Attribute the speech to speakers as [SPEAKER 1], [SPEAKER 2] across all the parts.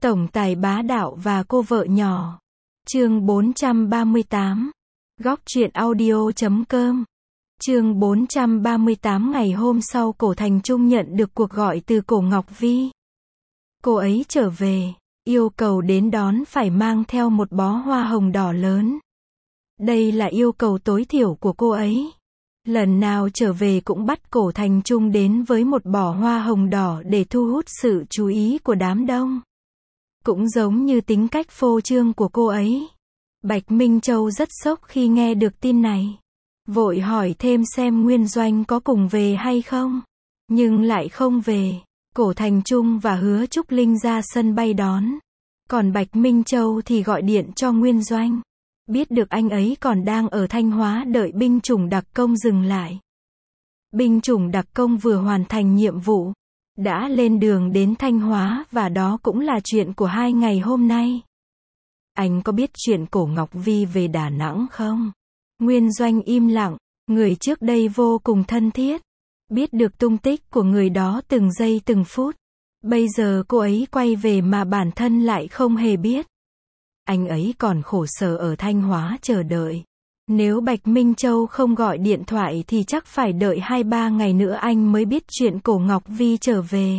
[SPEAKER 1] Tổng tài bá đạo và cô vợ nhỏ. Chương 438. Góc truyện audio.com. Chương 438. Ngày hôm sau Cổ Thành Trung nhận được cuộc gọi từ Cổ Ngọc Vi. Cô ấy trở về, yêu cầu đến đón phải mang theo một bó hoa hồng đỏ lớn. Đây là yêu cầu tối thiểu của cô ấy. Lần nào trở về cũng bắt Cổ Thành Trung đến với một bó hoa hồng đỏ để thu hút sự chú ý của đám đông. Cũng giống như tính cách phô trương của cô ấy. Bạch Minh Châu rất sốc khi nghe được tin này. Vội hỏi thêm xem Nguyên Doanh có cùng về hay không. Nhưng lại không về. Cổ Thành Trung và Hứa Trúc Linh ra sân bay đón. Còn Bạch Minh Châu thì gọi điện cho Nguyên Doanh. Biết được anh ấy còn đang ở Thanh Hóa đợi binh chủng đặc công dừng lại. Binh chủng đặc công vừa hoàn thành nhiệm vụ, đã lên đường đến Thanh Hóa và đó cũng là chuyện của 2 ngày hôm nay. Anh có biết chuyện Cổ Ngọc Vi về Đà Nẵng không? Nguyên Doanh im lặng, người trước đây vô cùng thân thiết. Biết được tung tích của người đó từng giây từng phút. Bây giờ cô ấy quay về mà bản thân lại không hề biết. Anh ấy còn khổ sở ở Thanh Hóa chờ đợi. Nếu Bạch Minh Châu không gọi điện thoại thì chắc phải đợi 2-3 ngày nữa anh mới biết chuyện Cổ Ngọc Vi trở về.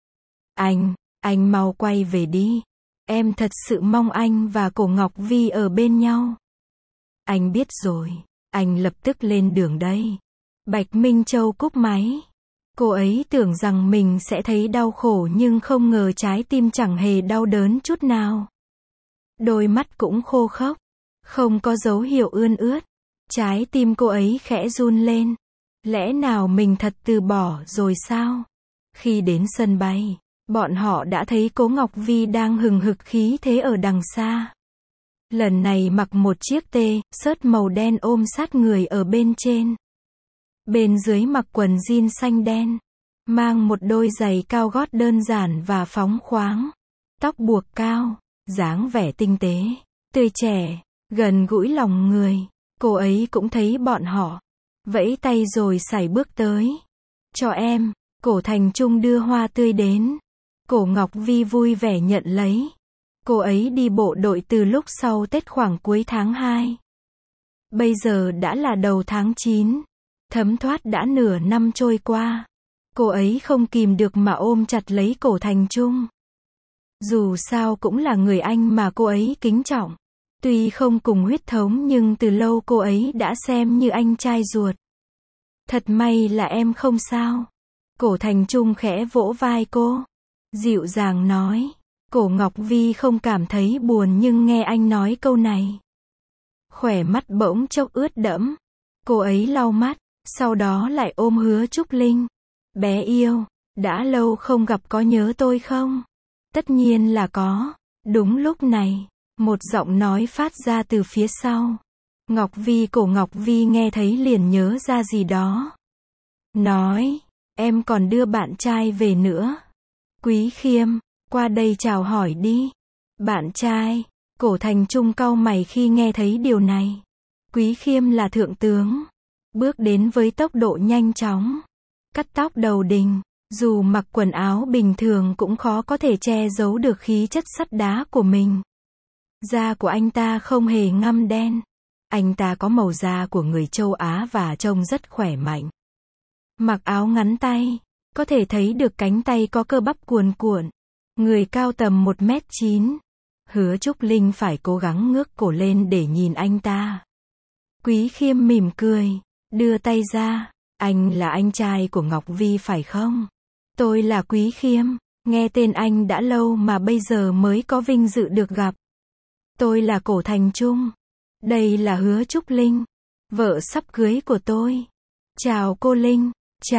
[SPEAKER 1] Anh mau quay về đi. Em thật sự mong anh và Cổ Ngọc Vi ở bên nhau. Anh biết rồi, anh lập tức lên đường đây. Bạch Minh Châu cúp máy. Cô ấy tưởng rằng mình sẽ thấy đau khổ nhưng không ngờ trái tim chẳng hề đau đớn chút nào. Đôi mắt cũng khô khốc, không có dấu hiệu ươn ướt. Trái tim cô ấy khẽ run lên. Lẽ nào mình thật từ bỏ rồi sao? Khi đến sân bay, bọn họ đã thấy Cố Ngọc Vi đang hừng hực khí thế ở đằng xa. Lần này mặc một chiếc t-shirt màu đen ôm sát người ở bên trên. Bên dưới mặc quần jean xanh đen. Mang một đôi giày cao gót đơn giản và phóng khoáng. Tóc buộc cao, dáng vẻ tinh tế, tươi trẻ, gần gũi lòng người. Cô ấy cũng thấy bọn họ. Vẫy tay rồi sải bước tới. Cho em. Cổ Thành Trung đưa hoa tươi đến. Cổ Ngọc Vi vui vẻ nhận lấy. Cô ấy đi bộ đội từ lúc sau Tết khoảng cuối tháng 2. Bây giờ đã là đầu tháng 9. Thấm thoát đã nửa năm trôi qua. Cô ấy không kìm được mà ôm chặt lấy Cổ Thành Trung. Dù sao cũng là người anh mà cô ấy kính trọng. Tuy không cùng huyết thống nhưng từ lâu cô ấy đã xem như anh trai ruột. Thật may là em không sao. Cổ Thành Trung khẽ vỗ vai cô. Dịu dàng nói. Cổ Ngọc Vi không cảm thấy buồn nhưng nghe anh nói câu này. Khỏe mắt bỗng chốc ướt đẫm. Cô ấy lau mắt, sau đó lại ôm Hứa Trúc Linh. Bé yêu, đã lâu không gặp có nhớ tôi không? Tất nhiên là có. Đúng lúc này, một giọng nói phát ra từ phía sau. Ngọc Vi. Cổ Ngọc Vi nghe thấy liền nhớ ra gì đó. Nói, em còn đưa bạn trai về nữa. Quý Khiêm, qua đây chào hỏi đi. Bạn trai. Cổ Thành Trung cau mày khi nghe thấy điều này. Quý Khiêm là thượng tướng. Bước đến với tốc độ nhanh chóng. Cắt tóc đầu đình. Dù mặc quần áo bình thường cũng khó có thể che giấu được khí chất sắt đá của mình. Da của anh ta không hề ngăm đen. Anh ta có màu da của người châu Á và trông rất khỏe mạnh. Mặc áo ngắn tay, có thể thấy được cánh tay có cơ bắp cuồn cuộn. Người cao tầm 1m9. Hứa Trúc Linh phải cố gắng ngước cổ lên để nhìn anh ta. Quý Khiêm mỉm cười, đưa tay ra. Anh là anh trai của Ngọc Vi phải không? Tôi là Quý Khiêm, nghe tên anh đã lâu mà bây giờ mới có vinh dự được gặp. Tôi là Cổ Thành Trung. Đây là Hứa Trúc Linh, vợ sắp cưới của tôi. Chào cô Linh.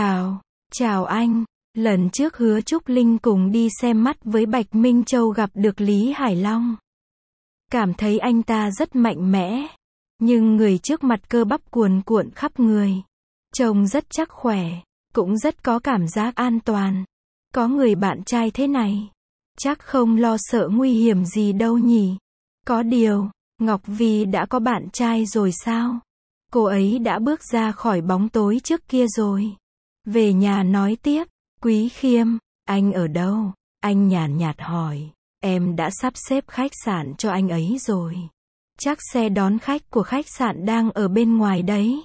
[SPEAKER 1] Chào anh. Lần trước Hứa Trúc Linh cùng đi xem mắt với Bạch Minh Châu gặp được Lý Hải Long. Cảm thấy anh ta rất mạnh mẽ. Nhưng người trước mặt cơ bắp cuồn cuộn khắp người. Trông rất chắc khỏe. Cũng rất có cảm giác an toàn. Có người bạn trai thế này. Chắc không lo sợ nguy hiểm gì đâu nhỉ. Có điều, Ngọc Vi đã có bạn trai rồi sao? Cô ấy đã bước ra khỏi bóng tối trước kia rồi. Về nhà nói tiếp. Quý Khiêm, anh ở đâu? Anh nhàn nhạt hỏi. Em đã sắp xếp khách sạn cho anh ấy rồi. Chắc xe đón khách của khách sạn đang ở bên ngoài đấy.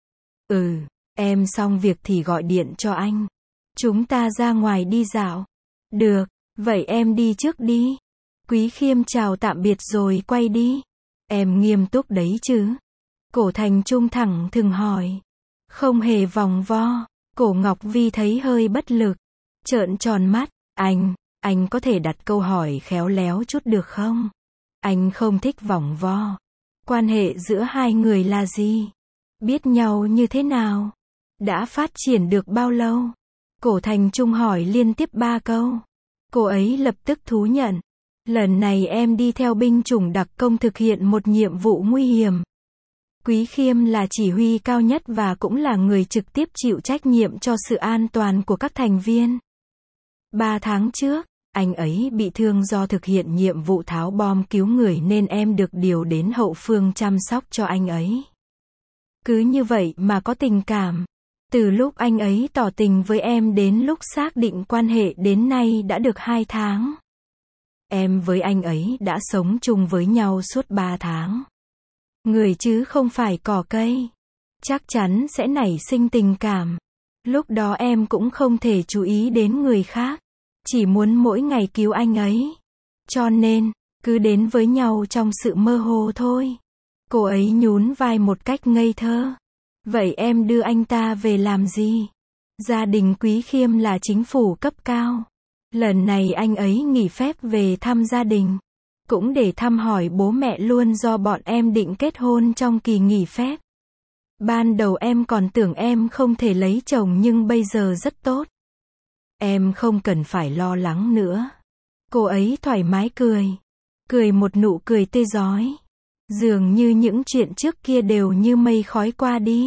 [SPEAKER 1] Ừ, em xong việc thì gọi điện cho anh. Chúng ta ra ngoài đi dạo. Được, vậy em đi trước đi. Quý Khiêm chào tạm biệt rồi quay đi. Em nghiêm túc đấy chứ? Cổ Thành Trung thẳng thừng hỏi. Không hề vòng vo. Cổ Ngọc Vi thấy hơi bất lực. Trợn tròn mắt. Anh có thể đặt câu hỏi khéo léo chút được không? Anh không thích vòng vo. Quan hệ giữa hai người là gì? Biết nhau như thế nào? Đã phát triển được bao lâu? Cổ Thành Trung hỏi liên tiếp 3 câu. Cô ấy lập tức thú nhận. Lần này em đi theo binh chủng đặc công thực hiện một nhiệm vụ nguy hiểm. Quý Khiêm là chỉ huy cao nhất và cũng là người trực tiếp chịu trách nhiệm cho sự an toàn của các thành viên. 3 tháng trước, anh ấy bị thương do thực hiện nhiệm vụ tháo bom cứu người nên em được điều đến hậu phương chăm sóc cho anh ấy. Cứ như vậy mà có tình cảm. Từ lúc anh ấy tỏ tình với em đến lúc xác định quan hệ đến nay đã được 2 tháng. Em với anh ấy đã sống chung với nhau suốt 3 tháng. Người chứ không phải cỏ cây. Chắc chắn sẽ nảy sinh tình cảm. Lúc đó em cũng không thể chú ý đến người khác. Chỉ muốn mỗi ngày cứu anh ấy. Cho nên, cứ đến với nhau trong sự mơ hồ thôi. Cô ấy nhún vai một cách ngây thơ. Vậy em đưa anh ta về làm gì? Gia đình Quý Khiêm là chính phủ cấp cao. Lần này anh ấy nghỉ phép về thăm gia đình. Cũng để thăm hỏi bố mẹ luôn do bọn em định kết hôn trong kỳ nghỉ phép. Ban đầu em còn tưởng em không thể lấy chồng nhưng bây giờ rất tốt. Em không cần phải lo lắng nữa. Cô ấy thoải mái cười. Cười một nụ cười tươi rói. Dường như những chuyện trước kia đều như mây khói qua đi.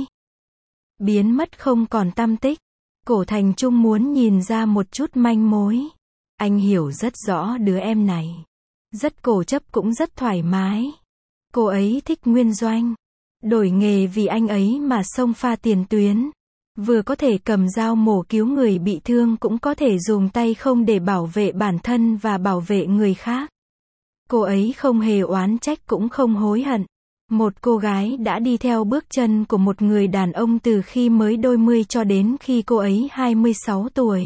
[SPEAKER 1] Biến mất không còn tăm tích. Cổ Thành Trung muốn nhìn ra một chút manh mối. Anh hiểu rất rõ đứa em này. Rất cố chấp cũng rất thoải mái. Cô ấy thích Nguyên Doanh. Đổi nghề vì anh ấy mà xông pha tiền tuyến. Vừa có thể cầm dao mổ cứu người bị thương cũng có thể dùng tay không để bảo vệ bản thân và bảo vệ người khác. Cô ấy không hề oán trách cũng không hối hận. Một cô gái đã đi theo bước chân của một người đàn ông từ khi mới đôi mươi cho đến khi cô ấy 26 tuổi.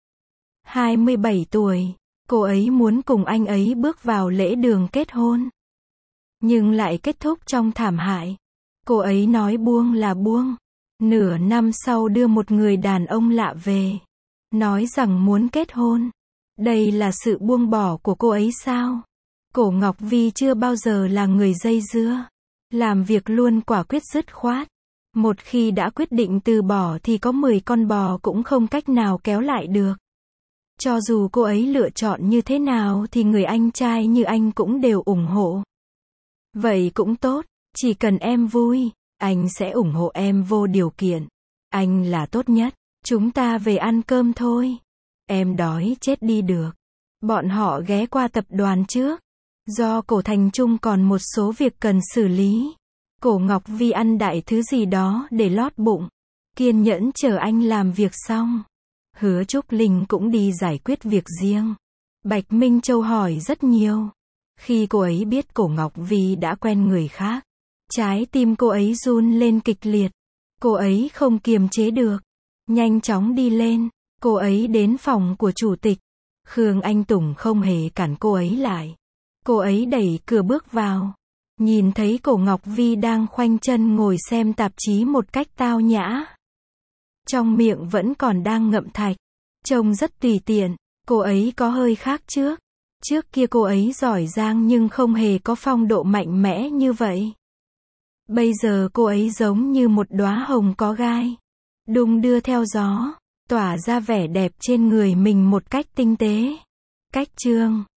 [SPEAKER 1] 27 tuổi, cô ấy muốn cùng anh ấy bước vào lễ đường kết hôn. Nhưng lại kết thúc trong thảm hại. Cô ấy nói buông là buông. Nửa năm sau đưa một người đàn ông lạ về. Nói rằng muốn kết hôn. Đây là sự buông bỏ của cô ấy sao? Cổ Ngọc Vi chưa bao giờ là người dây dưa. Làm việc luôn quả quyết dứt khoát. Một khi đã quyết định từ bỏ thì có 10 con bò cũng không cách nào kéo lại được. Cho dù cô ấy lựa chọn như thế nào thì người anh trai như anh cũng đều ủng hộ. Vậy cũng tốt, chỉ cần em vui, anh sẽ ủng hộ em vô điều kiện. Anh là tốt nhất, chúng ta về ăn cơm thôi. Em đói chết đi được. Bọn họ ghé qua tập đoàn trước. Do Cổ Thành Trung còn một số việc cần xử lý. Cổ Ngọc Vi ăn đại thứ gì đó để lót bụng. Kiên nhẫn chờ anh làm việc xong. Hứa Trúc Linh cũng đi giải quyết việc riêng. Bạch Minh Châu hỏi rất nhiều. Khi cô ấy biết Cổ Ngọc Vi đã quen người khác, trái tim cô ấy run lên kịch liệt. Cô ấy không kiềm chế được. Nhanh chóng đi lên. Cô ấy đến phòng của chủ tịch. Khương Anh Tùng không hề cản cô ấy lại. Cô ấy đẩy cửa bước vào. Nhìn thấy Cổ Ngọc Vi đang khoanh chân ngồi xem tạp chí một cách tao nhã. Trong miệng vẫn còn đang ngậm thạch. Trông rất tùy tiện. Cô ấy có hơi khác trước. Trước kia cô ấy giỏi giang nhưng không hề có phong độ mạnh mẽ như vậy. Bây giờ cô ấy giống như một đóa hồng có gai. Đung đưa theo gió. Tỏa ra vẻ đẹp trên người mình một cách tinh tế. Cách chương